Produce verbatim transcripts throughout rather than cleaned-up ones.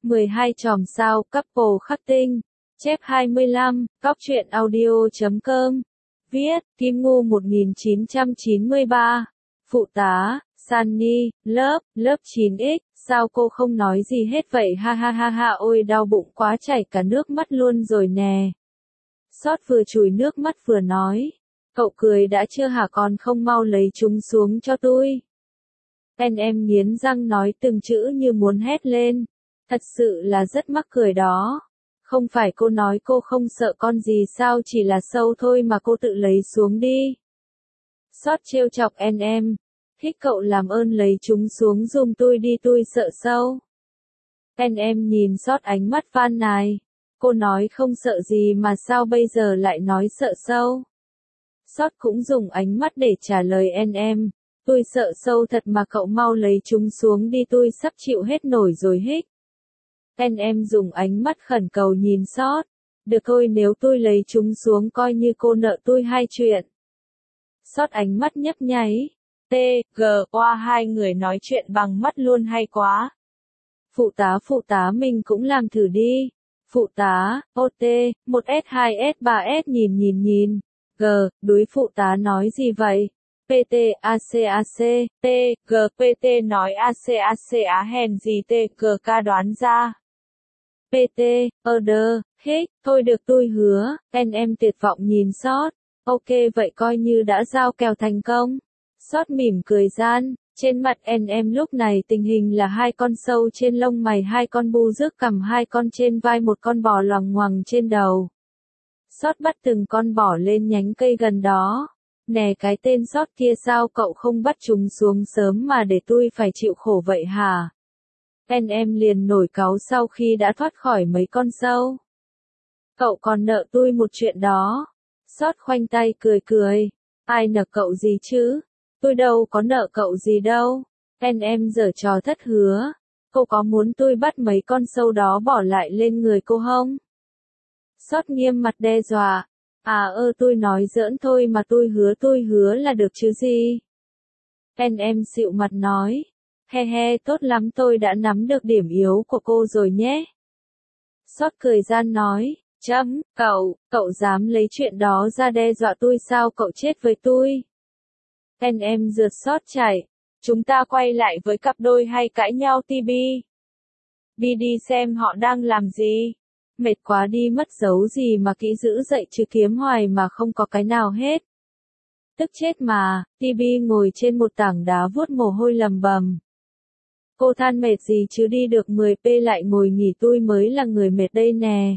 mười hai chòm sao, couple khắc tinh. Chép hai mươi lăm, cóc truyện audio chấm com. Viết, Kim Ngưu một nghìn chín trăm chín mươi ba. Phụ tá, Sunny, lớp, lớp chín x, sao cô không nói gì hết vậy ha ha ha ha ôi đau bụng quá chảy cả nước mắt luôn rồi nè. Sót vừa chùi nước mắt vừa nói. Cậu cười đã chưa hả con không mau lấy chúng xuống cho tôi. En em nghiến răng nói từng chữ như muốn hét lên. Thật sự là rất mắc cười đó. Không phải cô nói cô không sợ con gì sao chỉ là sâu thôi mà cô tự lấy xuống đi. Sót trêu chọc en em. Thích cậu làm ơn lấy chúng xuống giùm tôi đi tôi sợ sâu. En em nhìn Sót ánh mắt van nài. Cô nói không sợ gì mà sao bây giờ lại nói sợ sâu. Sót cũng dùng ánh mắt để trả lời en em. Tôi sợ sâu thật mà cậu mau lấy chúng xuống đi tôi sắp chịu hết nổi rồi hích. En em dùng ánh mắt khẩn cầu nhìn Sót. Được thôi nếu tôi lấy chúng xuống coi như cô nợ tôi hai chuyện. Sót ánh mắt nhấp nháy. T, G, qua hai người nói chuyện bằng mắt luôn hay quá. Phụ tá phụ tá mình cũng làm thử đi. Phụ tá, ô tê, một S hai S ba S nhìn nhìn nhìn. G, đuối phụ tá nói gì vậy? pê tê, a xê a xê, T, G, pê tê nói a xê a xê á hèn gì T, G ca đoán ra. pê tê, ơ đơ, hích, thôi được tôi hứa, en em tuyệt vọng nhìn Sót. Ok vậy coi như đã giao kèo thành công. Sót mỉm cười gian, trên mặt en em lúc này tình hình là hai con sâu trên lông mày hai con bu rước cằm hai con trên vai một con bò loằng ngoằng trên đầu. Sót bắt từng con bò lên nhánh cây gần đó. Nè cái tên Sót kia sao cậu không bắt chúng xuống sớm mà để tôi phải chịu khổ vậy hả? En em liền nổi cáu sau khi đã thoát khỏi mấy con sâu. Cậu còn nợ tôi một chuyện đó. Sót khoanh tay cười cười. Ai nợ cậu gì chứ? Tôi đâu có nợ cậu gì đâu. En em giở trò thất hứa. Cô có muốn tôi bắt mấy con sâu đó bỏ lại lên người cô không? Sót nghiêm mặt đe dọa. À ơ tôi nói giỡn thôi mà tôi hứa tôi hứa là được chứ gì. En em xịu mặt nói. He he tốt lắm tôi đã nắm được điểm yếu của cô rồi nhé. Sót cười gian nói. Chấm, cậu, cậu dám lấy chuyện đó ra đe dọa tôi sao cậu chết với tôi. En em rượt Sót chạy. Chúng ta quay lại với cặp đôi hay cãi nhau ti bi. Đi đi xem họ đang làm gì. Mệt quá đi mất dấu gì mà kỹ giữ dậy chứ kiếm hoài mà không có cái nào hết. Tức chết mà, ti bi ngồi trên một tảng đá vuốt mồ hôi lầm bầm. Cô than mệt gì chứ đi được mười phút lại ngồi nghỉ tôi mới là người mệt đây nè.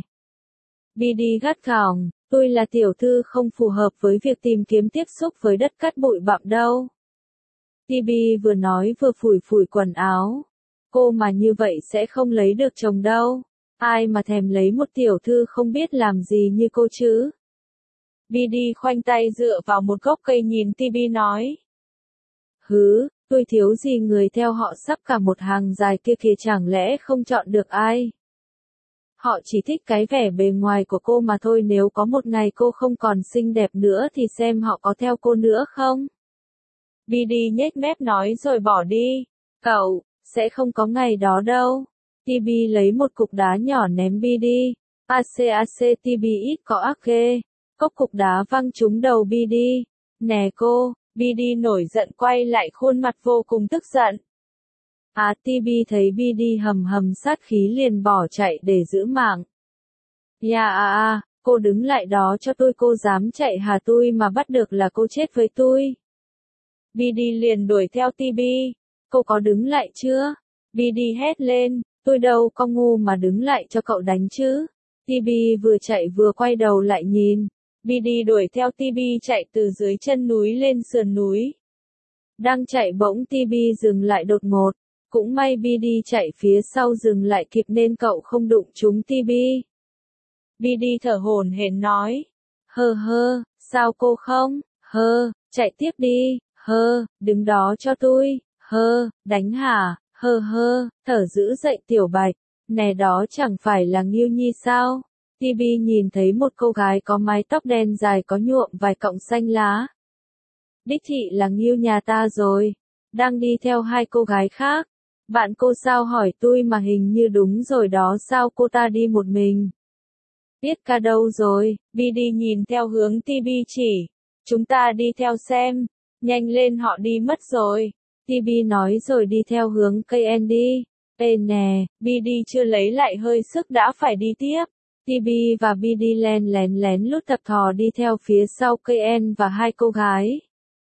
Bi đi gắt gỏng, tôi là tiểu thư không phù hợp với việc tìm kiếm tiếp xúc với đất cát bụi bặm đâu. ti bi vừa nói vừa phủi phủi quần áo. Cô mà như vậy sẽ không lấy được chồng đâu. Ai mà thèm lấy một tiểu thư không biết làm gì như cô chứ? Bi đi khoanh tay dựa vào một gốc cây nhìn ti bi nói. Hứ, tôi thiếu gì người theo họ sắp cả một hàng dài kia kìa chẳng lẽ không chọn được ai? Họ chỉ thích cái vẻ bề ngoài của cô mà thôi nếu có một ngày cô không còn xinh đẹp nữa thì xem họ có theo cô nữa không? Bi đi nhếch mép nói rồi bỏ đi. Cậu, sẽ không có ngày đó đâu. ti bi lấy một cục đá nhỏ ném Bi đi. A xê a xê ti bi ít có ác ghê. Cốc cục đá văng trúng đầu Bi đi. Nè cô, Bi đi nổi giận quay lại khuôn mặt vô cùng tức giận. À ti bi thấy Bi đi hầm hầm sát khí liền bỏ chạy để giữ mạng. Ya à à, cô đứng lại đó cho tôi cô dám chạy hả tôi mà bắt được là cô chết với tôi. Bi đi liền đuổi theo ti bi. Cô có đứng lại chưa? Bi đi hét lên. Tôi đâu có ngu mà đứng lại cho cậu đánh chứ. ti bi vừa chạy vừa quay đầu lại nhìn. Bi đi đuổi theo ti bi chạy từ dưới chân núi lên sườn núi. Đang chạy bỗng ti bi dừng lại đột ngột. Cũng may Bi đi chạy phía sau dừng lại kịp nên cậu không đụng trúng ti bi. Bi đi thở hổn hển nói. Hơ hơ, sao cô không? Hơ, chạy tiếp đi. Hơ, đứng đó cho tôi. Hơ, đánh hả? Hơ hơ, thở giữ dậy tiểu bạch. Nè đó chẳng phải là Nghiêu Nhi sao? ti bi nhìn thấy một cô gái có mái tóc đen dài có nhuộm vài cọng xanh lá. Đích thị là Nghiêu nhà ta rồi. Đang đi theo hai cô gái khác. Bạn cô sao hỏi tôi mà hình như đúng rồi đó, sao cô ta đi một mình? Tiết ca đâu rồi? bê đê nhìn theo hướng tê bê chỉ. Chúng ta đi theo xem. Nhanh lên, họ đi mất rồi. tê bê nói rồi đi theo hướng cây en đi. Ê nè, bê đê chưa lấy lại hơi sức đã phải đi tiếp. tê bê và bê đê len lén lén lút tập thò đi theo phía sau cây en và hai cô gái.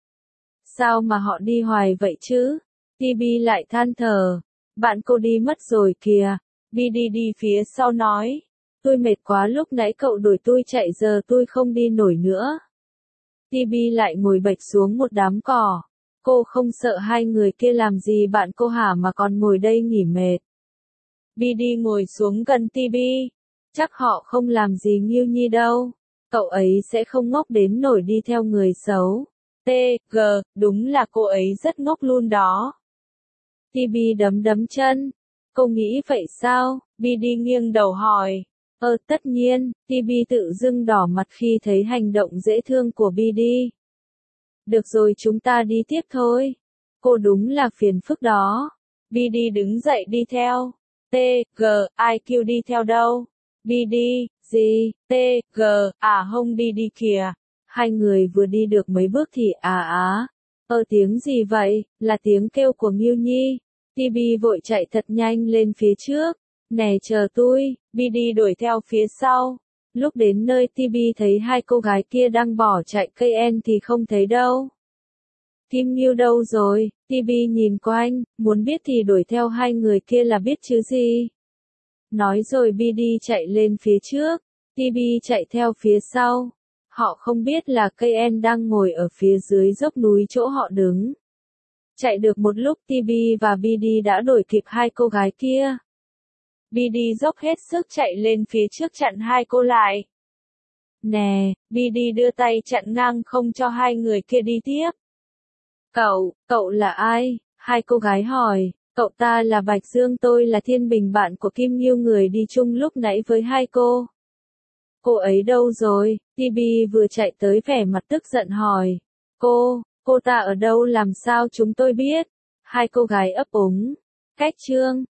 Sao mà họ đi hoài vậy chứ? tê bê lại than thở. Bạn cô đi mất rồi kìa. bê đê đi phía sau nói. Tôi mệt quá, lúc nãy cậu đuổi tôi chạy, giờ tôi không đi nổi nữa. tê bê lại ngồi bệt xuống một đám cỏ. Cô không sợ hai người kia làm gì bạn cô hả mà còn ngồi đây nghỉ mệt. bê đê ngồi xuống gần tê bê. Chắc họ không làm gì Nghiêu Nhi đâu. Cậu ấy sẽ không ngốc đến nổi đi theo người xấu. tê giê, đúng là cô ấy rất ngốc luôn đó. tê bê đấm đấm chân. Cô nghĩ vậy sao? bê đê nghiêng đầu hỏi. Ờ tất nhiên, tê bê tự dưng đỏ mặt khi thấy hành động dễ thương của bê đê. Được rồi, chúng ta đi tiếp thôi. Cô đúng là phiền phức đó. bê đê đứng dậy đi theo. tê giê, ai kêu đi theo đâu? bê đê, gì? tê giê, à hông đi đi kìa. Hai người vừa đi được mấy bước thì à á. Ơ tiếng gì vậy? Là tiếng kêu của Nghiêu Nhi. tê bê vội chạy thật nhanh lên phía trước. Nè chờ tôi, bê đê đuổi theo phía sau. Lúc đến nơi tê bê thấy hai cô gái kia đang bỏ chạy cây en thì không thấy đâu. Kim Nghiêu đâu rồi? tê bê nhìn quanh, muốn biết thì đuổi theo hai người kia là biết chứ gì. Nói rồi bê đê chạy lên phía trước, tê bê chạy theo phía sau. Họ không biết là cây en đang ngồi ở phía dưới dốc núi chỗ họ đứng. Chạy được một lúc tê bê và bê đê đã đuổi kịp hai cô gái kia. bê đê dốc hết sức chạy lên phía trước chặn hai cô lại. Nè, bê đê đưa tay chặn ngang không cho hai người kia đi tiếp. Cậu, cậu là ai? Hai cô gái hỏi. Cậu ta là Bạch Dương, tôi là Thiên Bình, bạn của Kim Nghiêu, người đi chung lúc nãy với hai cô. Cô ấy đâu rồi? tê bê vừa chạy tới vẻ mặt tức giận hỏi. Cô, cô ta ở đâu làm sao chúng tôi biết? Hai cô gái ấp úng. Cách chương